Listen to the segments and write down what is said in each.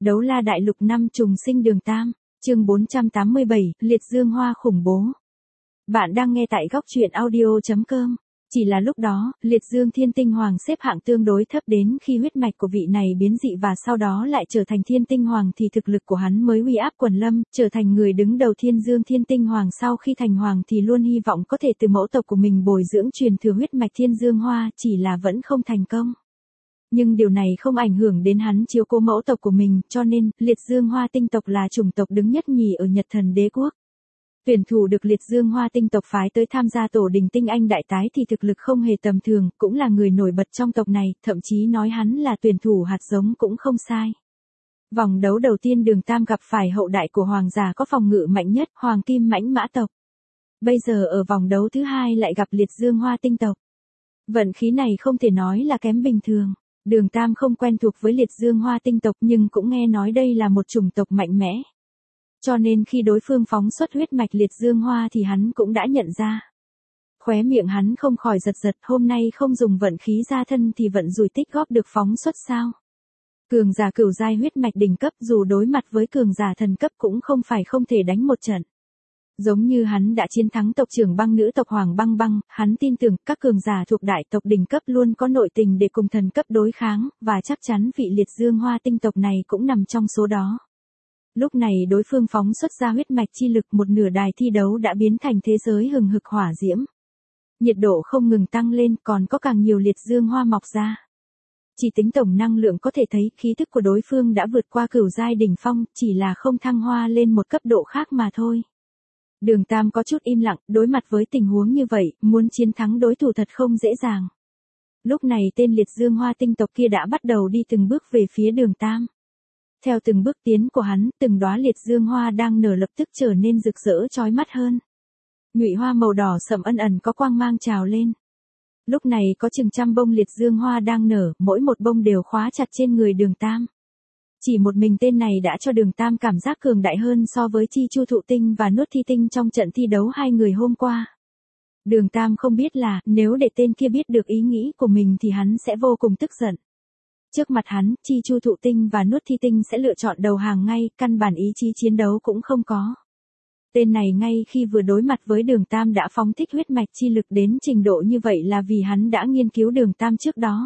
Đấu la đại lục năm trùng sinh đường Tam, chương 487, liệt dương hoa khủng bố. Bạn đang nghe tại góc truyện audio.com. Chỉ là lúc đó, liệt dương thiên tinh hoàng xếp hạng tương đối thấp đến khi huyết mạch của vị này biến dị và sau đó lại trở thành thiên tinh hoàng thì thực lực của hắn mới uy áp quần lâm, trở thành người đứng đầu thiên dương thiên tinh hoàng. Sau khi thành hoàng thì luôn hy vọng có thể từ mẫu tộc của mình bồi dưỡng truyền thừa huyết mạch thiên dương hoa, chỉ là vẫn không thành công. Nhưng điều này không ảnh hưởng đến hắn chiếu cố mẫu tộc của mình, cho nên, liệt dương hoa tinh tộc là chủng tộc đứng nhất nhì ở Nhật Thần Đế Quốc. Tuyển thủ được liệt dương hoa tinh tộc phái tới tham gia tổ đình tinh anh đại tái thì thực lực không hề tầm thường, cũng là người nổi bật trong tộc này, thậm chí nói hắn là tuyển thủ hạt giống cũng không sai. Vòng đấu đầu tiên đường Tam gặp phải hậu đại của hoàng giả có phòng ngự mạnh nhất, Hoàng Kim Mãnh Mã tộc. Bây giờ ở vòng đấu thứ hai lại gặp liệt dương hoa tinh tộc. Vận khí này không thể nói là kém bình thường. Đường Tam không quen thuộc với liệt dương hoa tinh tộc nhưng cũng nghe nói đây là một chủng tộc mạnh mẽ. Cho nên khi đối phương phóng xuất huyết mạch liệt dương hoa thì hắn cũng đã nhận ra. Khóe miệng hắn không khỏi giật giật, hôm nay không dùng vận khí ra thân thì vận rủi tích góp được phóng xuất sao. Cường giả cửu giai huyết mạch đỉnh cấp dù đối mặt với cường giả thần cấp cũng không phải không thể đánh một trận. Giống như hắn đã chiến thắng tộc trưởng băng nữ tộc Hoàng Băng Băng, hắn tin tưởng các cường giả thuộc đại tộc đỉnh cấp luôn có nội tình để cùng thần cấp đối kháng, và chắc chắn vị liệt dương hoa tinh tộc này cũng nằm trong số đó. Lúc này đối phương phóng xuất ra huyết mạch chi lực, một nửa đài thi đấu đã biến thành thế giới hừng hực hỏa diễm. Nhiệt độ không ngừng tăng lên, còn có càng nhiều liệt dương hoa mọc ra. Chỉ tính tổng năng lượng có thể thấy khí thức của đối phương đã vượt qua cửu giai đỉnh phong, chỉ là không thăng hoa lên một cấp độ khác mà thôi. Đường Tam có chút im lặng, đối mặt với tình huống như vậy, muốn chiến thắng đối thủ thật không dễ dàng. Lúc này tên liệt dương hoa tinh tộc kia đã bắt đầu đi từng bước về phía đường Tam. Theo từng bước tiến của hắn, từng đóa liệt dương hoa đang nở lập tức trở nên rực rỡ chói mắt hơn. Nhụy hoa màu đỏ sẫm ẩn ẩn có quang mang trào lên. Lúc này có chừng trăm bông liệt dương hoa đang nở, mỗi một bông đều khóa chặt trên người đường Tam. Chỉ một mình tên này đã cho đường Tam cảm giác cường đại hơn so với Chi Chu Thụ Tinh và Nuốt Thi Tinh trong trận thi đấu hai người hôm qua. Đường Tam không biết là, nếu để tên kia biết được ý nghĩ của mình thì hắn sẽ vô cùng tức giận. Trước mặt hắn, Chi Chu Thụ Tinh và Nuốt Thi Tinh sẽ lựa chọn đầu hàng ngay, căn bản ý chí chiến đấu cũng không có. Tên này ngay khi vừa đối mặt với đường Tam đã phóng thích huyết mạch chi lực đến trình độ như vậy là vì hắn đã nghiên cứu đường Tam trước đó.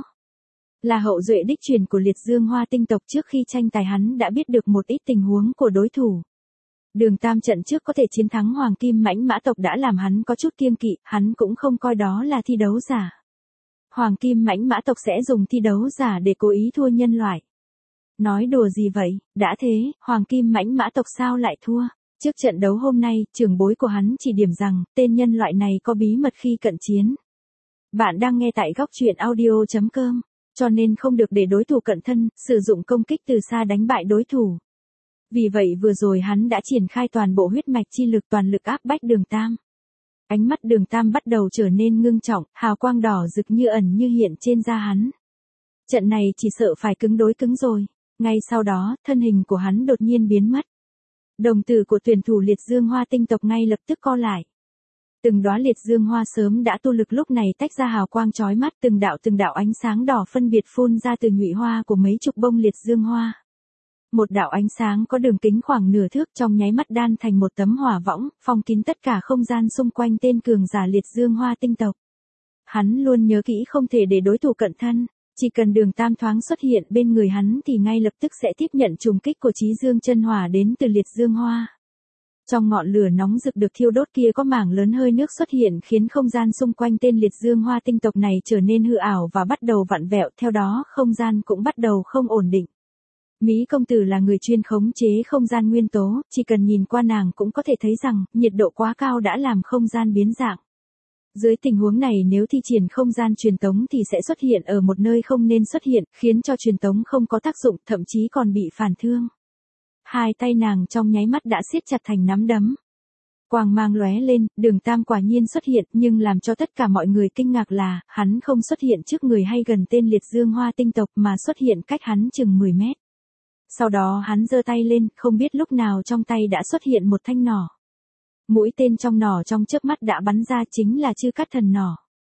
Là hậu duệ đích truyền của liệt dương hoa tinh tộc, trước khi tranh tài hắn đã biết được một ít tình huống của đối thủ. Đường Tam trận trước có thể chiến thắng Hoàng Kim Mãnh Mã tộc đã làm hắn có chút kiêng kỵ, hắn cũng không coi đó là thi đấu giả. Hoàng Kim Mãnh Mã tộc sẽ dùng thi đấu giả để cố ý thua nhân loại. Nói đùa gì vậy, đã thế, Hoàng Kim Mãnh Mã tộc sao lại thua? Trước trận đấu hôm nay, trưởng bối của hắn chỉ điểm rằng, tên nhân loại này có bí mật khi cận chiến. Bạn đang nghe tại góc truyện audio.com. Cho nên không được để đối thủ cận thân, sử dụng công kích từ xa đánh bại đối thủ. Vì vậy vừa rồi hắn đã triển khai toàn bộ huyết mạch chi lực, toàn lực áp bách đường Tam. Ánh mắt đường Tam bắt đầu trở nên ngưng trọng, hào quang đỏ rực như ẩn như hiện trên da hắn. Trận này chỉ sợ phải cứng đối cứng rồi. Ngay sau đó, thân hình của hắn đột nhiên biến mất. Đồng tử của tuyển thủ liệt dương hoa tinh tộc ngay lập tức co lại. Từng đóa liệt dương hoa sớm đã tu lực lúc này tách ra hào quang chói mắt, từng đạo ánh sáng đỏ phân biệt phun ra từ nhụy hoa của mấy chục bông liệt dương hoa. Một đạo ánh sáng có đường kính khoảng nửa thước trong nháy mắt đan thành một tấm hỏa võng, phong kín tất cả không gian xung quanh tên cường giả liệt dương hoa tinh tộc. Hắn luôn nhớ kỹ không thể để đối thủ cận thân, chỉ cần đường Tam thoáng xuất hiện bên người hắn thì ngay lập tức sẽ tiếp nhận trùng kích của chí dương chân hỏa đến từ liệt dương hoa. Trong ngọn lửa nóng rực được thiêu đốt kia có mảng lớn hơi nước xuất hiện khiến không gian xung quanh tên liệt dương hoa tinh tộc này trở nên hư ảo và bắt đầu vặn vẹo, theo đó không gian cũng bắt đầu không ổn định. Mỹ công tử là người chuyên khống chế không gian nguyên tố, chỉ cần nhìn qua nàng cũng có thể thấy rằng nhiệt độ quá cao đã làm không gian biến dạng. Dưới tình huống này nếu thi triển không gian truyền tống thì sẽ xuất hiện ở một nơi không nên xuất hiện, khiến cho truyền tống không có tác dụng, thậm chí còn bị phản thương. Hai tay nàng trong nháy mắt đã siết chặt thành nắm đấm. Quang mang lóe lên, đường Tam quả nhiên xuất hiện, nhưng làm cho tất cả mọi người kinh ngạc là, hắn không xuất hiện trước người hay gần tên liệt dương hoa tinh tộc mà xuất hiện cách hắn chừng 10 mét. Sau đó hắn giơ tay lên, không biết lúc nào trong tay đã xuất hiện một thanh nỏ. Mũi tên trong nỏ trong chớp mắt đã bắn ra, chính là Chư Cát Thần nỏ.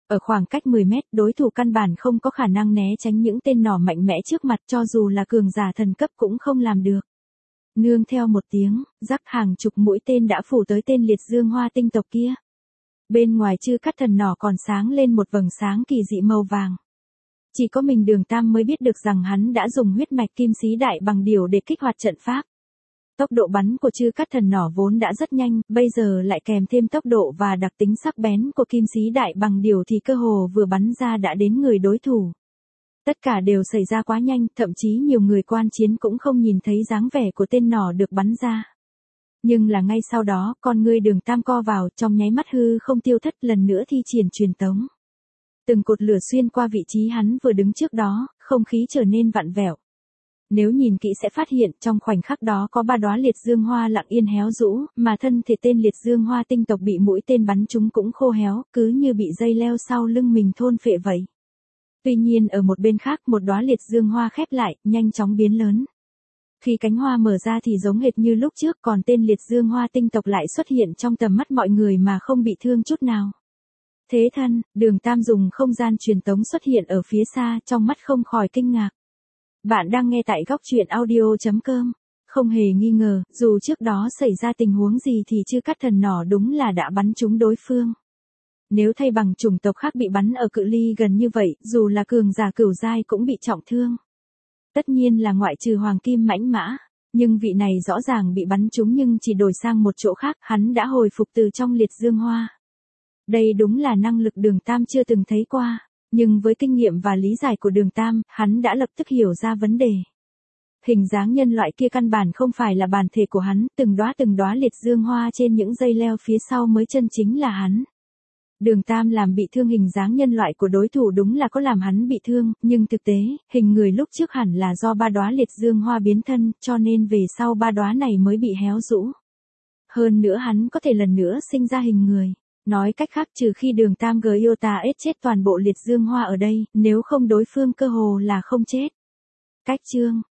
Ở khoảng cách 10 mét, đối thủ căn bản không có khả năng né tránh những tên nỏ mạnh mẽ trước mặt, cho dù là cường giả thần cấp cũng không làm được. Nương theo một tiếng, rắc hàng chục mũi tên đã phủ tới tên liệt dương hoa tinh tộc kia. Bên ngoài chư cắt thần nỏ còn sáng lên một vầng sáng kỳ dị màu vàng. Chỉ có mình Đường Tam mới biết được rằng hắn đã dùng huyết mạch kim sĩ đại bằng điểu để kích hoạt trận pháp. Tốc độ bắn của chư cắt thần nỏ vốn đã rất nhanh, bây giờ lại kèm thêm tốc độ và đặc tính sắc bén của kim sĩ đại bằng điểu thì cơ hồ vừa bắn ra đã đến người đối thủ. Tất cả đều xảy ra quá nhanh, thậm chí nhiều người quan chiến cũng không nhìn thấy dáng vẻ của tên nỏ được bắn ra. Nhưng là ngay sau đó, con ngươi Đường Tam co vào, trong nháy mắt hư không tiêu thất, lần nữa thi triển truyền tống. Từng cột lửa xuyên qua vị trí hắn vừa đứng trước đó, không khí trở nên vặn vẹo. Nếu nhìn kỹ sẽ phát hiện trong khoảnh khắc đó có 3 đóa liệt dương hoa lặng yên héo rũ, mà thân thể tên liệt dương hoa tinh tộc bị mũi tên bắn trúng cũng khô héo, cứ như bị dây leo sau lưng mình thôn phệ vậy. Tuy nhiên ở một bên khác, một đóa liệt dương hoa khép lại, nhanh chóng biến lớn. Khi cánh hoa mở ra thì giống hệt như lúc trước, còn tên liệt dương hoa tinh tộc lại xuất hiện trong tầm mắt mọi người mà không bị thương chút nào. Thế thân, Đường Tam dùng không gian truyền tống xuất hiện ở phía xa, trong mắt không khỏi kinh ngạc. Bạn đang nghe tại góc truyện audio.com. Không hề nghi ngờ, dù trước đó xảy ra tình huống gì thì chư cắt thần nỏ đúng là đã bắn trúng đối phương. Nếu thay bằng chủng tộc khác bị bắn ở cự ly gần như vậy, dù là cường giả cửu giai cũng bị trọng thương. Tất nhiên là ngoại trừ hoàng kim mãnh mã, nhưng vị này rõ ràng bị bắn trúng nhưng chỉ đổi sang một chỗ khác, hắn đã hồi phục từ trong liệt dương hoa. Đây đúng là năng lực Đường Tam chưa từng thấy qua, nhưng với kinh nghiệm và lý giải của Đường Tam, hắn đã lập tức hiểu ra vấn đề. Hình dáng nhân loại kia căn bản không phải là bản thể của hắn, từng đóa liệt dương hoa trên những dây leo phía sau mới chân chính là hắn. Đường Tam làm bị thương hình dáng nhân loại của đối thủ đúng là có làm hắn bị thương, nhưng thực tế, hình người lúc trước hẳn là do 3 đóa liệt dương hoa biến thân, cho nên về sau 3 đóa này mới bị héo rũ. Hơn nữa hắn có thể lần nữa sinh ra hình người. Nói cách khác, trừ khi Đường Tam Gyota chết toàn bộ liệt dương hoa ở đây, nếu không đối phương cơ hồ là không chết. Cách chương